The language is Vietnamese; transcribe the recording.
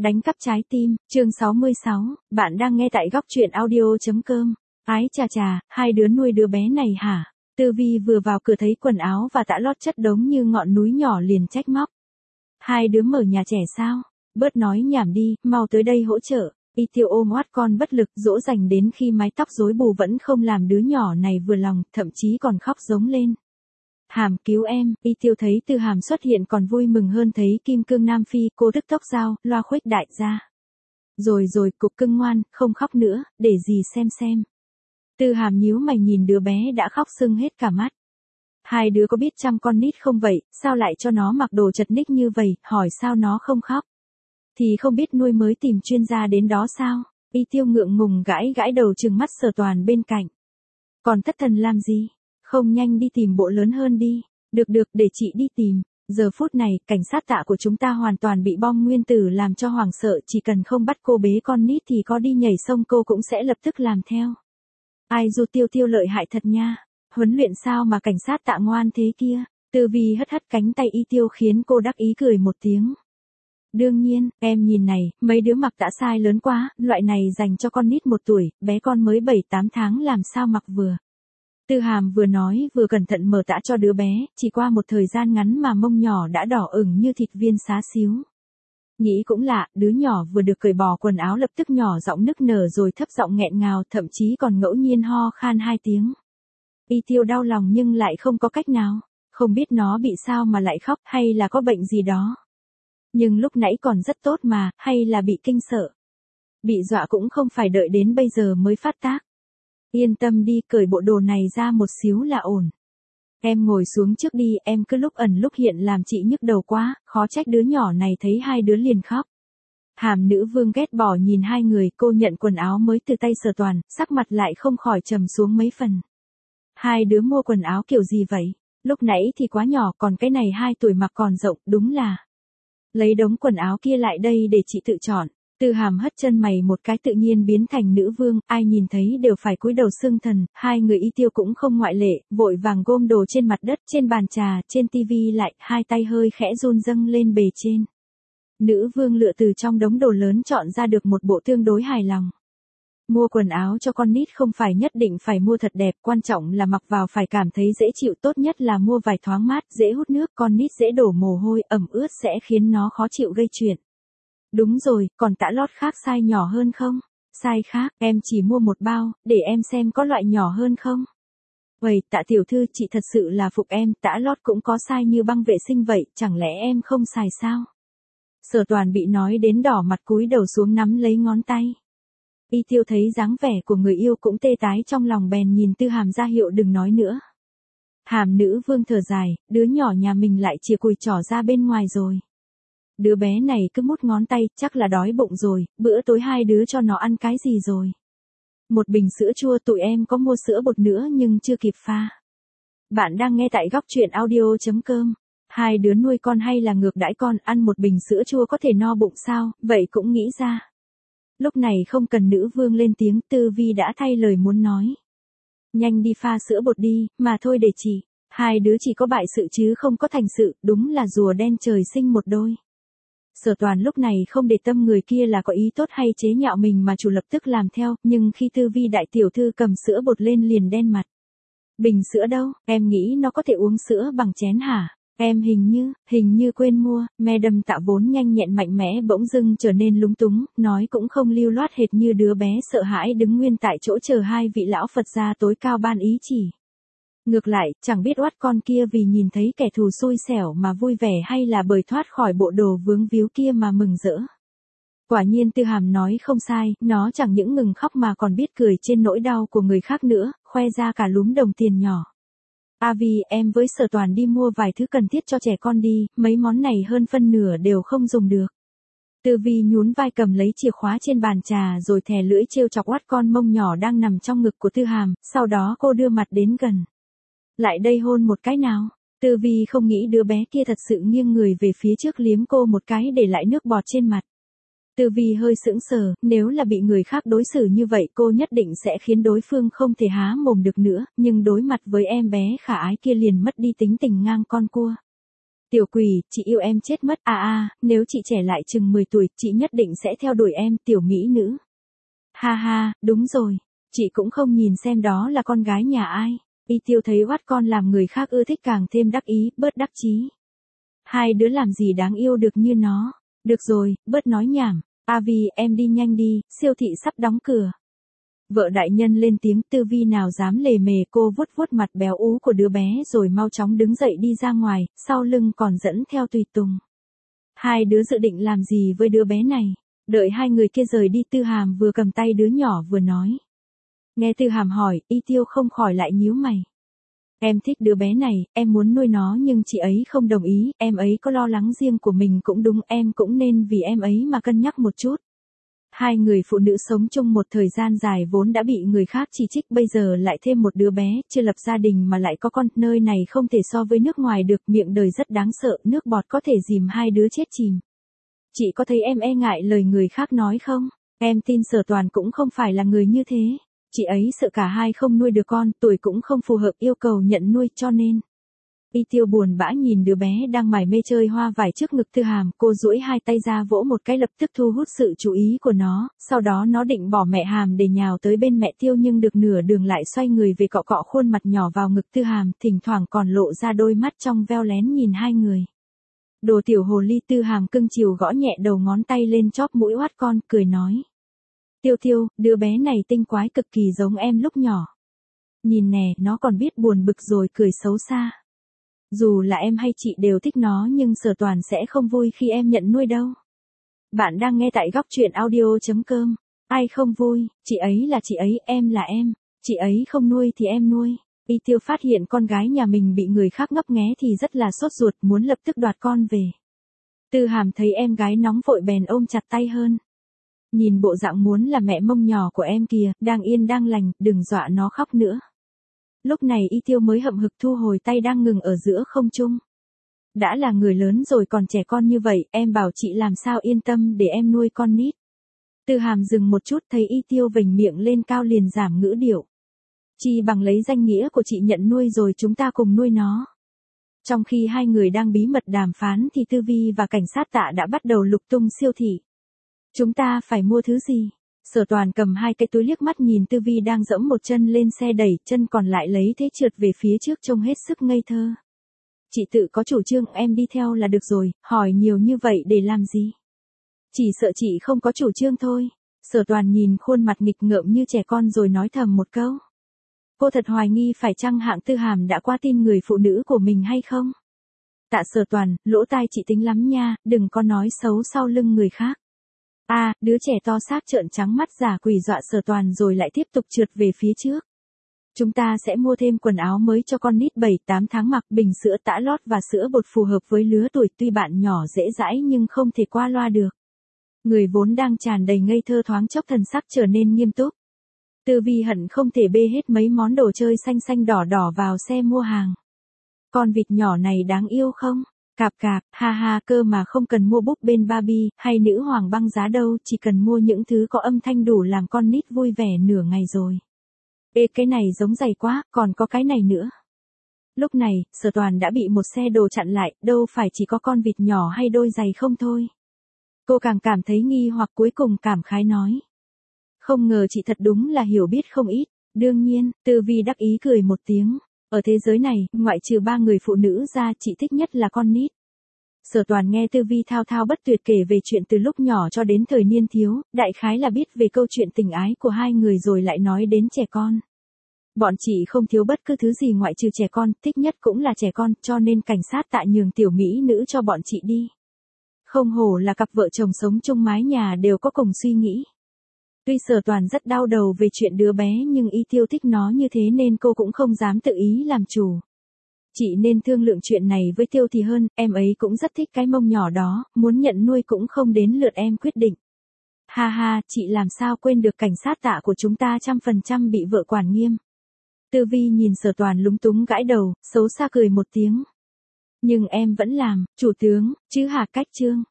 Đánh cắp trái tim, chương 66, bạn đang nghe tại góc truyện audio.com. Ái chà chà, hai đứa nuôi đứa bé này hả? Tư Vi vừa vào cửa thấy quần áo và tã lót chất đống như ngọn núi nhỏ liền trách móc. Hai đứa mở nhà trẻ sao? Bớt nói nhảm đi, mau tới đây hỗ trợ. Y Tiêu ôm oát con bất lực, dỗ dành đến khi mái tóc rối bù vẫn không làm đứa nhỏ này vừa lòng, thậm chí còn khóc giống lên. Hàm cứu em, Y Tiêu thấy Tư Hàm xuất hiện còn vui mừng hơn thấy kim cương Nam Phi, cô tức tốc dao, loa khuếch đại ra. Rồi, cục cưng ngoan, không khóc nữa, để gì xem. Tư Hàm nhíu mày nhìn đứa bé đã khóc sưng hết cả mắt. Hai đứa có biết chăm con nít không vậy, sao lại cho nó mặc đồ chật ních như vậy, hỏi sao nó không khóc. Thì không biết nuôi mới tìm chuyên gia đến đó sao? Y Tiêu ngượng ngùng gãi đầu trừng mắt Sở Toàn bên cạnh. Còn thất thần làm gì? Không nhanh đi tìm bộ lớn hơn đi. Được, để chị đi tìm. Giờ phút này, cảnh sát Tạ của chúng ta hoàn toàn bị bom nguyên tử làm cho hoảng sợ, chỉ cần không bắt cô bế con nít thì có đi nhảy sông cô cũng sẽ lập tức làm theo. Ai dù Tiêu lợi hại thật nha. Huấn luyện sao mà cảnh sát Tạ ngoan thế kia. Tư Vi hất cánh tay Y Tiêu khiến cô đắc ý cười một tiếng. Đương nhiên, em nhìn này, mấy đứa mặc đã size lớn quá, loại này dành cho con nít 1 tuổi, bé con mới 7-8 tháng làm sao mặc vừa. Tư Hàm vừa nói vừa cẩn thận mở tã cho đứa bé, chỉ qua một thời gian ngắn mà mông nhỏ đã đỏ ửng như thịt viên xá xíu. Nghĩ cũng lạ, đứa nhỏ vừa được cởi bỏ quần áo lập tức nhỏ giọng nức nở rồi thấp giọng nghẹn ngào, thậm chí còn ngẫu nhiên ho khan 2 tiếng. Y Tiêu đau lòng nhưng lại không có cách nào, không biết nó bị sao mà lại khóc hay là có bệnh gì đó. Nhưng lúc nãy còn rất tốt mà, hay là bị kinh sợ. Bị dọa cũng không phải đợi đến bây giờ mới phát tác. Yên tâm đi, cởi bộ đồ này ra một xíu là ổn. Em ngồi xuống trước đi, em cứ lúc ẩn lúc hiện làm chị nhức đầu quá, khó trách đứa nhỏ này thấy hai đứa liền khóc. Hàm nữ vương ghét bỏ nhìn hai người, cô nhận quần áo mới từ tay Sở Toàn, sắc mặt lại không khỏi trầm xuống mấy phần. Hai đứa mua quần áo kiểu gì vậy? Lúc nãy thì quá nhỏ, còn cái này 2 tuổi mặc còn rộng, đúng là. Lấy đống quần áo kia lại đây để chị tự chọn. Tư Hàm hất chân mày một cái tự nhiên biến thành nữ vương, ai nhìn thấy đều phải cúi đầu xưng thần, hai người Y Tiêu cũng không ngoại lệ, vội vàng gom đồ trên mặt đất, trên bàn trà, trên tivi lại, hai tay hơi khẽ run dâng lên bề trên. Nữ vương lựa từ trong đống đồ lớn chọn ra được một bộ tương đối hài lòng. Mua quần áo cho con nít không phải nhất định phải mua thật đẹp, quan trọng là mặc vào phải cảm thấy dễ chịu, tốt nhất là mua vải thoáng mát, dễ hút nước, con nít dễ đổ mồ hôi, ẩm ướt sẽ khiến nó khó chịu gây chuyện. Đúng rồi, còn tã lót khác size nhỏ hơn không? Size khác, em chỉ mua 1 bao, để em xem có loại nhỏ hơn không? Vậy, Tạ tiểu thư, chị thật sự là phục em, tã lót cũng có size như băng vệ sinh vậy, chẳng lẽ em không xài sao? Sở Toàn bị nói đến đỏ mặt cúi đầu xuống nắm lấy ngón tay. Y Tiêu thấy dáng vẻ của người yêu cũng tê tái trong lòng bèn nhìn Tư Hàm ra hiệu đừng nói nữa. Hàm nữ vương thở dài, đứa nhỏ nhà mình lại chìa cùi trỏ ra bên ngoài rồi. Đứa bé này cứ mút ngón tay, chắc là đói bụng rồi, bữa tối hai đứa cho nó ăn cái gì rồi. Một bình sữa chua, tụi em có mua sữa bột nữa nhưng chưa kịp pha. Bạn đang nghe tại góc truyện audio.com. Hai đứa nuôi con hay là ngược đãi con, ăn một bình sữa chua có thể no bụng sao, vậy cũng nghĩ ra. Lúc này không cần nữ vương lên tiếng, Tư Vi đã thay lời muốn nói. Nhanh đi pha sữa bột đi, mà thôi để chị. Hai đứa chỉ có bại sự chứ không có thành sự, đúng là rùa đen trời sinh một đôi. Sở Toàn lúc này không để tâm người kia là có ý tốt hay chế nhạo mình mà chủ lập tức làm theo, nhưng khi Tư Vi đại tiểu thư cầm sữa bột lên liền đen mặt. Bình sữa đâu, em nghĩ nó có thể uống sữa bằng chén hả? Em hình như quên mua. Madam Tạ vốn nhanh nhẹn mạnh mẽ bỗng dưng trở nên lúng túng, nói cũng không lưu loát hệt như đứa bé sợ hãi đứng nguyên tại chỗ chờ hai vị lão Phật gia tối cao ban ý chỉ. Ngược lại, chẳng biết oát con kia vì nhìn thấy kẻ thù xui xẻo mà vui vẻ hay là bởi thoát khỏi bộ đồ vướng víu kia mà mừng rỡ. Quả nhiên Tư Hàm nói không sai, nó chẳng những ngừng khóc mà còn biết cười trên nỗi đau của người khác nữa, khoe ra cả lúm đồng tiền nhỏ. Vi, em với Sở Toàn đi mua vài thứ cần thiết cho trẻ con đi, mấy món này hơn phân nửa đều không dùng được. Tư Vi nhún vai cầm lấy chìa khóa trên bàn trà rồi thè lưỡi trêu chọc oát con mông nhỏ đang nằm trong ngực của Tư Hàm, sau đó cô đưa mặt đến gần. Lại đây hôn một cái nào. Tư Vi không nghĩ đứa bé kia thật sự nghiêng người về phía trước liếm cô một cái để lại nước bọt trên mặt. Tư Vi hơi sững sờ, nếu là bị người khác đối xử như vậy cô nhất định sẽ khiến đối phương không thể há mồm được nữa, nhưng đối mặt với em bé khả ái kia liền mất đi tính tình ngang con cua. Tiểu quỷ, chị yêu em chết mất, nếu chị trẻ lại chừng 10 tuổi, chị nhất định sẽ theo đuổi em, tiểu mỹ nữ. Ha ha, đúng rồi, chị cũng không nhìn xem đó là con gái nhà ai. Y Tiêu thấy oát con làm người khác ưa thích càng thêm đắc ý, bớt đắc chí. Hai đứa làm gì đáng yêu được như nó. Được rồi, bớt nói nhảm. Vi, em đi nhanh đi, siêu thị sắp đóng cửa. Vợ đại nhân lên tiếng. Tư Vi nào dám lề mề, cô vuốt vuốt mặt béo ú của đứa bé rồi mau chóng đứng dậy đi ra ngoài, sau lưng còn dẫn theo tùy tùng. Hai đứa dự định làm gì với đứa bé này? Đợi hai người kia rời đi, Tư Hàm vừa cầm tay đứa nhỏ vừa nói. Nghe Tư Hàm hỏi, Y Tiêu không khỏi lại nhíu mày. Em thích đứa bé này, em muốn nuôi nó nhưng chị ấy không đồng ý, em ấy có lo lắng riêng của mình cũng đúng, em cũng nên vì em ấy mà cân nhắc một chút. Hai người phụ nữ sống chung một thời gian dài vốn đã bị người khác chỉ trích, bây giờ lại thêm một đứa bé, chưa lập gia đình mà lại có con, nơi này không thể so với nước ngoài được, miệng đời rất đáng sợ, nước bọt có thể dìm hai đứa chết chìm. Chị có thấy em e ngại lời người khác nói không? Em tin Sở Toàn cũng không phải là người như thế. Chị ấy sợ cả hai không nuôi được con, tuổi cũng không phù hợp yêu cầu nhận nuôi cho nên. Y Tiêu buồn bã nhìn đứa bé đang mải mê chơi hoa vải trước ngực Tư Hàm, cô duỗi hai tay ra vỗ một cái lập tức thu hút sự chú ý của nó, sau đó nó định bỏ mẹ Hàm để nhào tới bên mẹ Tiêu nhưng được nửa đường lại xoay người về cọ cọ khuôn mặt nhỏ vào ngực Tư Hàm, thỉnh thoảng còn lộ ra đôi mắt trong veo lén nhìn hai người. Đồ tiểu hồ ly. Tư Hàm cưng chiều gõ nhẹ đầu ngón tay lên chóp mũi oát con, cười nói. Tiêu Tiêu, đứa bé này tinh quái cực kỳ giống em lúc nhỏ. Nhìn nè, nó còn biết buồn bực rồi cười xấu xa. Dù là em hay chị đều thích nó nhưng Sở Toàn sẽ không vui khi em nhận nuôi đâu. Bạn đang nghe tại góc truyện audio.com. Ai không vui, chị ấy là chị ấy, em là em. Chị ấy không nuôi thì em nuôi. Y Tiêu phát hiện con gái nhà mình bị người khác ngấp nghé thì rất là sốt ruột, muốn lập tức đoạt con về. Tư Hàm thấy em gái nóng vội bèn ôm chặt tay hơn. Nhìn bộ dạng muốn là mẹ mông nhỏ của em kìa, đang yên đang lành, đừng dọa nó khóc nữa. Lúc này Y Tiêu mới hậm hực thu hồi tay đang ngừng ở giữa không trung. Đã là người lớn rồi còn trẻ con như vậy, em bảo chị làm sao yên tâm để em nuôi con nít. Tư Hàm dừng một chút, thấy Y Tiêu vểnh miệng lên cao liền giảm ngữ điệu. Chi bằng lấy danh nghĩa của chị nhận nuôi rồi chúng ta cùng nuôi nó. Trong khi hai người đang bí mật đàm phán thì Tư Vi và cảnh sát Tạ đã bắt đầu lục tung siêu thị. Chúng ta phải mua thứ gì? Sở Toàn cầm hai cái túi liếc mắt nhìn Tư Vi đang dẫm một chân lên xe đẩy, chân còn lại lấy thế trượt về phía trước trông hết sức ngây thơ. Chị tự có chủ trương, em đi theo là được rồi, hỏi nhiều như vậy để làm gì? Chỉ sợ chị không có chủ trương thôi. Sở Toàn nhìn khuôn mặt nghịch ngợm như trẻ con rồi nói thầm một câu. Cô thật hoài nghi phải chăng hạng Tư Hàm đã qua tin người phụ nữ của mình hay không? Tạ Sở Toàn, lỗ tai chị tính lắm nha, đừng có nói xấu sau lưng người khác. Đứa trẻ to xác trợn trắng mắt giả quỷ dọa Sở Toàn rồi lại tiếp tục trượt về phía trước. Chúng ta sẽ mua thêm quần áo mới cho con nít 7-8 tháng mặc, bình sữa tã lót và sữa bột phù hợp với lứa tuổi, tuy bạn nhỏ dễ dãi nhưng không thể qua loa được. Người vốn đang tràn đầy ngây thơ thoáng chốc thần sắc trở nên nghiêm túc. Tư Vi hận không thể bê hết mấy món đồ chơi xanh xanh đỏ đỏ vào xe mua hàng. Con vịt nhỏ này đáng yêu không? Cạp cạp, ha ha, cơ mà không cần mua búp bên Barbie hay nữ hoàng băng giá đâu, chỉ cần mua những thứ có âm thanh đủ làm con nít vui vẻ nửa ngày rồi. Ê, cái này giống giày quá, còn có cái này nữa. Lúc này, Sở Toàn đã bị một xe đồ chặn lại, đâu phải chỉ có con vịt nhỏ hay đôi giày không thôi. Cô càng cảm thấy nghi hoặc, cuối cùng cảm khái nói. Không ngờ chị thật đúng là hiểu biết không ít. Đương nhiên, Tư Vi đắc ý cười một tiếng. Ở thế giới này, ngoại trừ 3 người phụ nữ ra, chị thích nhất là con nít. Sở Toàn nghe Tư Vi thao thao bất tuyệt kể về chuyện từ lúc nhỏ cho đến thời niên thiếu, đại khái là biết về câu chuyện tình ái của hai người rồi lại nói đến trẻ con. Bọn chị không thiếu bất cứ thứ gì ngoại trừ trẻ con, thích nhất cũng là trẻ con, cho nên cảnh sát Tạ nhường tiểu mỹ nữ cho bọn chị đi. Không hổ là cặp vợ chồng sống chung mái nhà đều có cùng suy nghĩ. Tuy Sở Toàn rất đau đầu về chuyện đứa bé nhưng Y Tiêu thích nó như thế nên cô cũng không dám tự ý làm chủ. Chị nên thương lượng chuyện này với Tiêu thì hơn, em ấy cũng rất thích cái mông nhỏ đó, muốn nhận nuôi cũng không đến lượt em quyết định. Ha ha, chị làm sao quên được cảnh sát Tạ của chúng ta 100% bị vợ quản nghiêm. Tư Vi nhìn Sở Toàn lúng túng gãi đầu, xấu xa cười một tiếng. Nhưng em vẫn làm, chủ tướng, chứ hả cách trương.